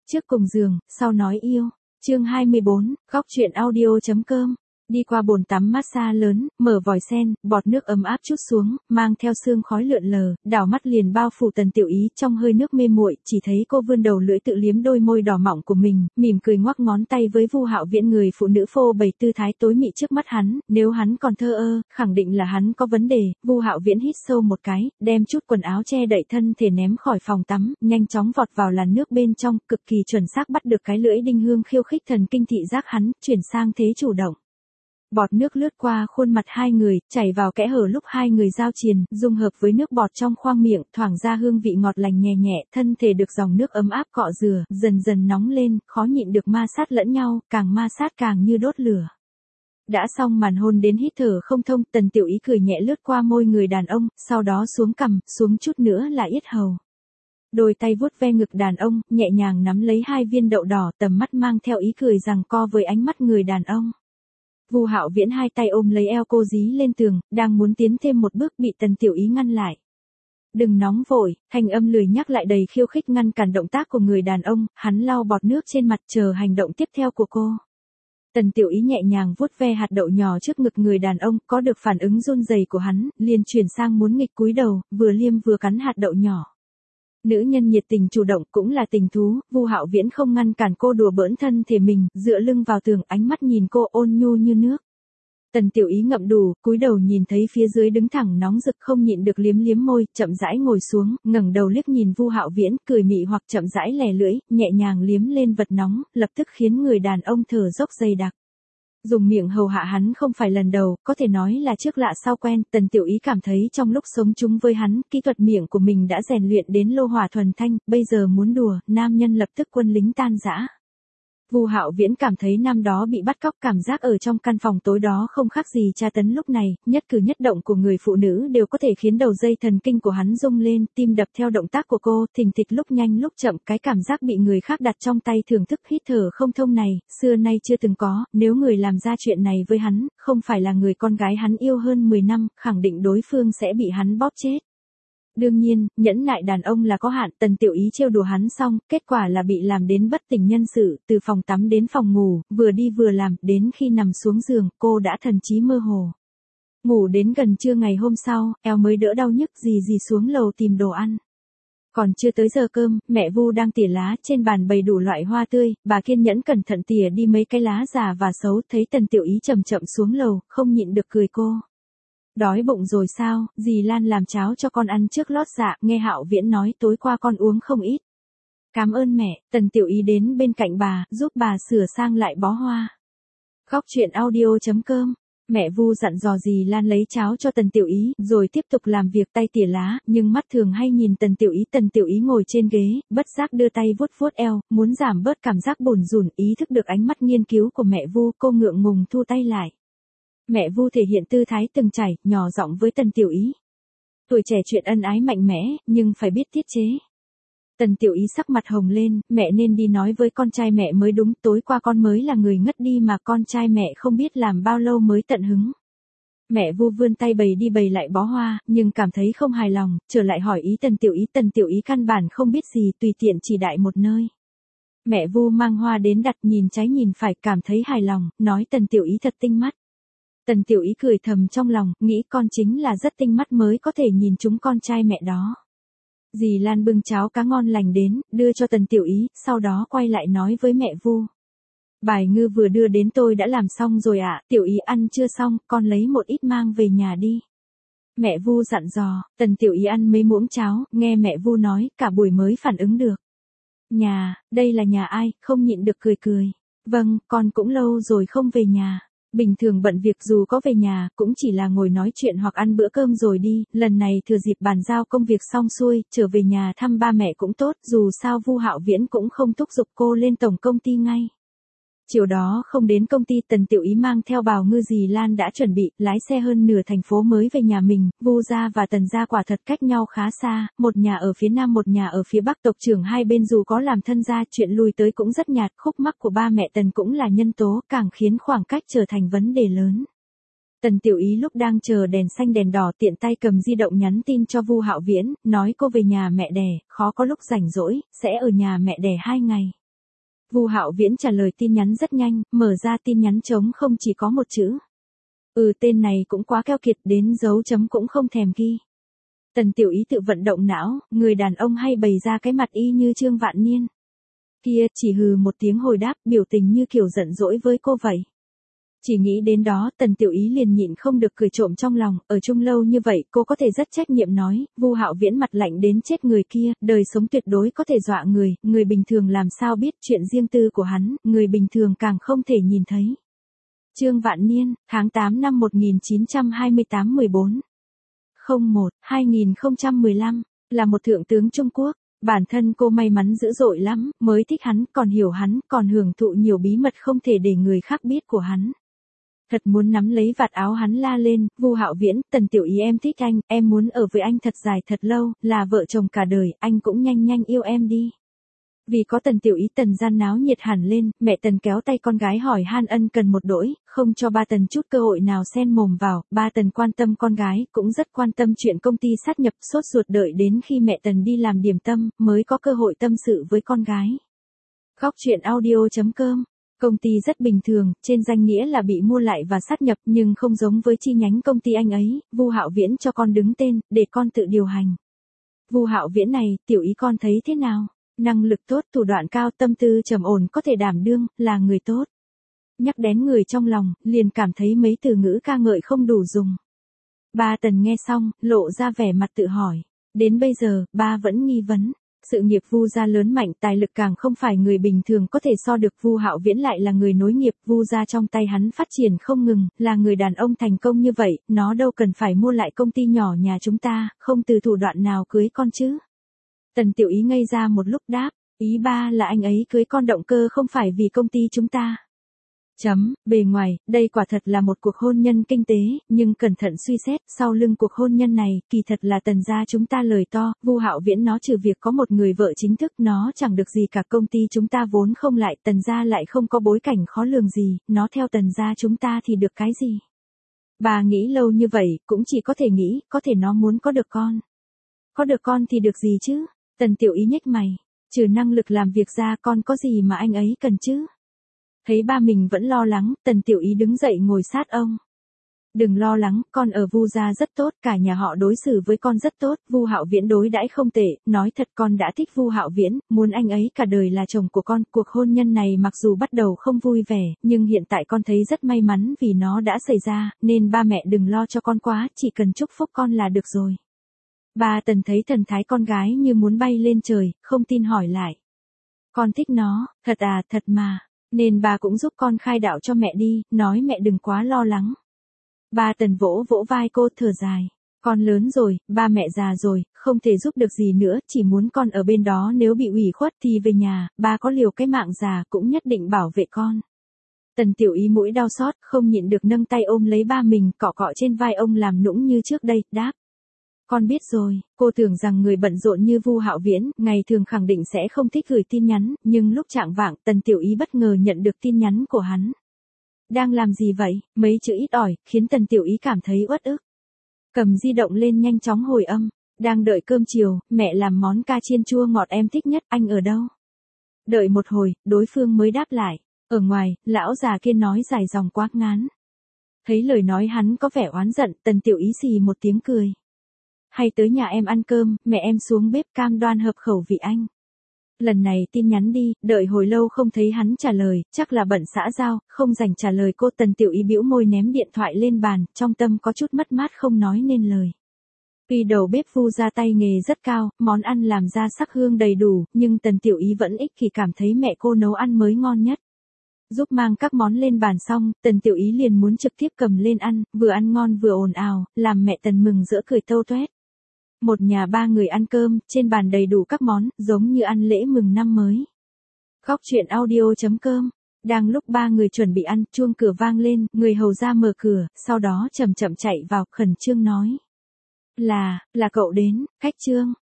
Trước cùng giường, sau nói yêu. Chương 24, góc truyện audio.com. Đi qua bồn tắm massage lớn, mở vòi sen, bọt nước ấm áp trút xuống, mang theo sương khói lượn lờ, đảo mắt liền bao phủ Tần Tiểu Ý trong hơi nước mê muội, chỉ thấy cô vươn đầu lưỡi tự liếm đôi môi đỏ mọng của mình, mỉm cười ngoắc ngón tay với Vu Hạo Viễn, người phụ nữ phô bày tư thái tối mị trước mắt hắn, nếu hắn còn thờ ơ, khẳng định là hắn có vấn đề. Vu Hạo Viễn hít sâu một cái, đem chút quần áo che đậy thân thể ném khỏi phòng tắm, nhanh chóng vọt vào làn nước bên trong, cực kỳ chuẩn xác bắt được cái lưỡi đinh hương khiêu khích thần kinh thị giác hắn, chuyển sang thế chủ động. Bọt nước lướt qua khuôn mặt hai người, chảy vào kẽ hở lúc hai người giao triền, dung hợp với nước bọt trong khoang miệng, thoảng ra hương vị ngọt lành nhẹ nhẹ, thân thể được dòng nước ấm áp cọ rửa, dần dần nóng lên, khó nhịn được ma sát lẫn nhau, càng ma sát càng như đốt lửa. Đã xong màn hôn đến hít thở không thông, Tần Tiểu Ý cười nhẹ lướt qua môi người đàn ông, sau đó xuống cằm, xuống chút nữa là yết hầu. Đôi tay vuốt ve ngực đàn ông, nhẹ nhàng nắm lấy hai viên đậu đỏ, tầm mắt mang theo ý cười giằng co với ánh mắt người đàn ông. Vu Hạo Viễn hai tay ôm lấy eo cô dí lên tường, đang muốn tiến thêm một bước bị Tần Tiểu Ý ngăn lại. Đừng nóng vội, thanh âm lười nhắc lại đầy khiêu khích ngăn cản động tác của người đàn ông, hắn lau bọt nước trên mặt chờ hành động tiếp theo của cô. Tần Tiểu Ý nhẹ nhàng vuốt ve hạt đậu nhỏ trước ngực người đàn ông, có được phản ứng run rẩy của hắn, liền chuyển sang muốn nghịch cúi đầu, vừa liêm vừa cắn hạt đậu nhỏ. Nữ nhân nhiệt tình chủ động cũng là tình thú, Vu Hạo Viễn không ngăn cản cô đùa bỡn thân thể mình, dựa lưng vào tường, ánh mắt nhìn cô ôn nhu như nước. Tần Tiểu Ý ngậm đủ, cúi đầu nhìn thấy phía dưới đứng thẳng nóng rực, không nhịn được liếm liếm môi, chậm rãi ngồi xuống, ngẩng đầu liếc nhìn Vu Hạo Viễn, cười mị hoặc chậm rãi lè lưỡi, nhẹ nhàng liếm lên vật nóng, lập tức khiến người đàn ông thở dốc dày đặc. Dùng miệng hầu hạ hắn không phải lần đầu, có thể nói là trước lạ sau quen, Tần Tiểu Ý cảm thấy trong lúc sống chung với hắn, kỹ thuật miệng của mình đã rèn luyện đến lô hỏa thuần thanh, bây giờ muốn đùa, nam nhân lập tức quân lính tan rã. Vu Hạo Viễn cảm thấy năm đó bị bắt cóc, cảm giác ở trong căn phòng tối đó không khác gì tra tấn lúc này, nhất cử nhất động của người phụ nữ đều có thể khiến đầu dây thần kinh của hắn rung lên, tim đập theo động tác của cô, thình thịch lúc nhanh lúc chậm, cái cảm giác bị người khác đặt trong tay thưởng thức hít thở không thông này, xưa nay chưa từng có, nếu người làm ra chuyện này với hắn, không phải là người con gái hắn yêu hơn 10 năm, khẳng định đối phương sẽ bị hắn bóp chết. Đương nhiên, nhẫn nại đàn ông là có hạn, Tần Tiểu Ý trêu đùa hắn xong, kết quả là bị làm đến bất tỉnh nhân sự, từ phòng tắm đến phòng ngủ, vừa đi vừa làm, đến khi nằm xuống giường, cô đã thần trí mơ hồ. Ngủ đến gần trưa ngày hôm sau, eo mới đỡ đau nhức, gì xuống lầu tìm đồ ăn. Còn chưa tới giờ cơm, mẹ Vu đang tỉa lá, trên bàn bày đủ loại hoa tươi, bà kiên nhẫn cẩn thận tỉa đi mấy cái lá già và xấu, thấy Tần Tiểu Ý chậm chậm xuống lầu, không nhịn được cười cô. Đói bụng rồi sao, dì Lan làm cháo cho con ăn trước lót dạ, nghe Hạo Viễn nói tối qua con uống không ít. Cảm ơn mẹ, Tần Tiểu Ý đến bên cạnh bà, giúp bà sửa sang lại bó hoa. Góc truyện audio.com. Mẹ Vu dặn dò dì Lan lấy cháo cho Tần Tiểu Ý, rồi tiếp tục làm việc tay tỉa lá, nhưng mắt thường hay nhìn Tần Tiểu Ý ngồi trên ghế, bất giác đưa tay vuốt vuốt eo, muốn giảm bớt cảm giác bủn rủn, ý thức được ánh mắt nghiên cứu của mẹ Vu, cô ngượng ngùng thu tay lại. Mẹ Vu thể hiện tư thái từng trải, nhỏ giọng với Tần Tiểu Ý. Tuổi trẻ chuyện ân ái mạnh mẽ, nhưng phải biết tiết chế. Tần Tiểu Ý sắc mặt hồng lên, mẹ nên đi nói với con trai mẹ mới đúng, tối qua con mới là người ngất đi mà con trai mẹ không biết làm bao lâu mới tận hứng. Mẹ Vu vươn tay bày đi bày lại bó hoa, nhưng cảm thấy không hài lòng, trở lại hỏi ý Tần Tiểu Ý căn bản không biết gì, tùy tiện chỉ đại một nơi. Mẹ Vu mang hoa đến đặt, nhìn trái nhìn phải, cảm thấy hài lòng, nói Tần Tiểu Ý thật tinh mắt. Tần Tiểu Ý cười thầm trong lòng, nghĩ con chính là rất tinh mắt mới có thể nhìn chúng con trai mẹ đó. Dì Lan bưng cháo cá ngon lành đến, đưa cho Tần Tiểu Ý, sau đó quay lại nói với mẹ Vu. Bài ngư vừa đưa đến tôi đã làm xong rồi ạ, Tiểu Ý ăn chưa xong, con lấy một ít mang về nhà đi. Mẹ Vu dặn dò, Tần Tiểu Ý ăn mấy muỗng cháo, nghe mẹ Vu nói, cả buổi mới phản ứng được. Nhà, đây là nhà ai, không nhịn được cười. Vâng, con cũng lâu rồi không về nhà. Bình thường bận việc dù có về nhà, cũng chỉ là ngồi nói chuyện hoặc ăn bữa cơm rồi đi, lần này thừa dịp bàn giao công việc xong xuôi, trở về nhà thăm ba mẹ cũng tốt, dù sao Vu Hạo Viễn cũng không thúc giục cô lên tổng công ty ngay. Chiều đó không đến công ty, Tần Tiểu Ý mang theo bào ngư dì Lan đã chuẩn bị, lái xe hơn nửa thành phố mới về nhà mình, Vu gia và Tần gia quả thật cách nhau khá xa, một nhà ở phía nam một nhà ở phía bắc, tộc trưởng hai bên dù có làm thân gia, chuyện lui tới cũng rất nhạt, khúc mắc của ba mẹ Tần cũng là nhân tố, càng khiến khoảng cách trở thành vấn đề lớn. Tần Tiểu Ý lúc đang chờ đèn xanh đèn đỏ tiện tay cầm di động nhắn tin cho Vu Hạo Viễn, nói cô về nhà mẹ đẻ, khó có lúc rảnh rỗi, sẽ ở nhà mẹ đẻ 2 ngày. Vu Hạo Viễn trả lời tin nhắn rất nhanh, mở ra tin nhắn trống không chỉ có một chữ. Tên này cũng quá keo kiệt đến dấu chấm cũng không thèm ghi. Tần Tiểu Ý tự vận động não, người đàn ông hay bày ra cái mặt y như Trương Vạn Niên. Kia chỉ hừ một tiếng hồi đáp, biểu tình như kiểu giận dỗi với cô vậy. Chỉ nghĩ đến đó, Tần Tiểu Ý liền nhịn không được cười trộm trong lòng, ở chung lâu như vậy, cô có thể rất trách nhiệm nói, Vu Hạo Viễn mặt lạnh đến chết người kia, đời sống tuyệt đối có thể dọa người bình thường làm sao biết chuyện riêng tư của hắn, người bình thường càng không thể nhìn thấy. Trương Vạn Niên, tháng 8 năm 1928 14. 01, 2015, là một thượng tướng Trung Quốc. Bản thân cô may mắn dữ dội lắm, mới thích hắn, còn hiểu hắn, còn hưởng thụ nhiều bí mật không thể để người khác biết của hắn. Thật muốn nắm lấy vạt áo hắn la lên, Vu Hạo Viễn, Tần Tiểu Ý em thích anh, em muốn ở với anh thật dài thật lâu, là vợ chồng cả đời, anh cũng nhanh nhanh yêu em đi. Vì có Tần Tiểu Ý, Tần gian náo nhiệt hẳn lên, mẹ Tần kéo tay con gái hỏi han ân cần một đỗi, không cho ba Tần chút cơ hội nào xen mồm vào, ba Tần quan tâm con gái, cũng rất quan tâm chuyện công ty sát nhập, sốt ruột đợi đến khi mẹ Tần đi làm điểm tâm, mới có cơ hội tâm sự với con gái. Góc truyện audio.com. Công ty rất bình thường, trên danh nghĩa là bị mua lại và sát nhập, nhưng không giống với chi nhánh công ty anh ấy, Vu Hạo Viễn cho con đứng tên, để con tự điều hành. Vu Hạo Viễn này, Tiểu Ý con thấy thế nào? Năng lực tốt, thủ đoạn cao, tâm tư trầm ổn, có thể đảm đương, là người tốt. Nhắc đến người trong lòng, liền cảm thấy mấy từ ngữ ca ngợi không đủ dùng. Ba Tần nghe xong, lộ ra vẻ mặt tự hỏi. Đến bây giờ, ba vẫn nghi vấn. Sự nghiệp Vu gia lớn mạnh, tài lực càng không phải người bình thường có thể so được. Vu Hạo Viễn lại là người nối nghiệp, Vu gia trong tay hắn phát triển không ngừng, là người đàn ông thành công như vậy, nó đâu cần phải mua lại công ty nhỏ nhà chúng ta, không từ thủ đoạn nào cưới con chứ. Tần Tiểu Ý ngây ra một lúc đáp, ý ba là anh ấy cưới con động cơ không phải vì công ty chúng ta. Bề ngoài, đây quả thật là một cuộc hôn nhân kinh tế, nhưng cẩn thận suy xét, sau lưng cuộc hôn nhân này, kỳ thật là Tần gia chúng ta lời to, Vu Hạo Viễn nó trừ việc có một người vợ chính thức, nó chẳng được gì cả, công ty chúng ta vốn không lại, Tần gia lại không có bối cảnh khó lường gì, nó theo Tần gia chúng ta thì được cái gì. Bà nghĩ lâu như vậy, cũng chỉ có thể nghĩ, có thể nó muốn có được con. Có được con thì được gì chứ? Tần Tiểu Ý nhếch mày, trừ năng lực làm việc ra con có gì mà anh ấy cần chứ? Thấy ba mình vẫn lo lắng, Tần Tiểu Ý đứng dậy ngồi sát ông. Đừng lo lắng, con ở Vu gia rất tốt, cả nhà họ đối xử với con rất tốt, Vu Hạo Viễn đối đãi không tệ, nói thật con đã thích Vu Hạo Viễn, muốn anh ấy cả đời là chồng của con, cuộc hôn nhân này mặc dù bắt đầu không vui vẻ, nhưng hiện tại con thấy rất may mắn vì nó đã xảy ra, nên ba mẹ đừng lo cho con quá, chỉ cần chúc phúc con là được rồi. Ba Tần thấy thần thái con gái như muốn bay lên trời, không tin hỏi lại. Con thích nó, thật à, thật mà. Nên bà cũng giúp con khai đạo cho mẹ đi, nói mẹ đừng quá lo lắng. Ba Tần vỗ vỗ vai cô thở dài. Con lớn rồi, ba mẹ già rồi, không thể giúp được gì nữa, chỉ muốn con ở bên đó, nếu bị ủy khuất thì về nhà, ba có liều cái mạng già cũng nhất định bảo vệ con. Tần Tiểu Ý mũi đau xót, không nhịn được nâng tay ôm lấy ba mình, cọ cọ trên vai ông làm nũng như trước đây, đáp. Con biết rồi, cô tưởng rằng người bận rộn như Vu Hạo Viễn, ngày thường khẳng định sẽ không thích gửi tin nhắn, nhưng lúc chạng vạng, Tần Tiểu Ý bất ngờ nhận được tin nhắn của hắn. Đang làm gì vậy? Mấy chữ ít ỏi, khiến Tần Tiểu Ý cảm thấy uất ức. Cầm di động lên nhanh chóng hồi âm. Đang đợi cơm chiều, mẹ làm món ca chiên chua ngọt em thích nhất, anh ở đâu? Đợi một hồi, đối phương mới đáp lại. Ở ngoài, lão già kia nói dài dòng quá ngán. Thấy lời nói hắn có vẻ oán giận, Tần Tiểu Ý xì một tiếng cười. Hay tới nhà em ăn cơm, mẹ em xuống bếp cam đoan hợp khẩu vị anh. Lần này tin nhắn đi, đợi hồi lâu không thấy hắn trả lời, chắc là bận xã giao, không dành trả lời cô. Tần Tiểu Ý bĩu môi ném điện thoại lên bàn, trong tâm có chút mất mát không nói nên lời. Tuy đầu bếp Vu ra tay nghề rất cao, món ăn làm ra sắc hương đầy đủ, nhưng Tần Tiểu Ý vẫn ích kỷ cảm thấy mẹ cô nấu ăn mới ngon nhất. Giúp mang các món lên bàn xong, Tần Tiểu Ý liền muốn trực tiếp cầm lên ăn, vừa ăn ngon vừa ồn ào, làm mẹ Tần mừng rỡ cười tâu toét. Một nhà ba người ăn cơm, trên bàn đầy đủ các món, giống như ăn lễ mừng năm mới. Góc truyện audio.com. Đang lúc ba người chuẩn bị ăn, chuông cửa vang lên, người hầu ra mở cửa, sau đó chậm chậm chạy vào, khẩn trương nói. Là cậu đến, khách Trương.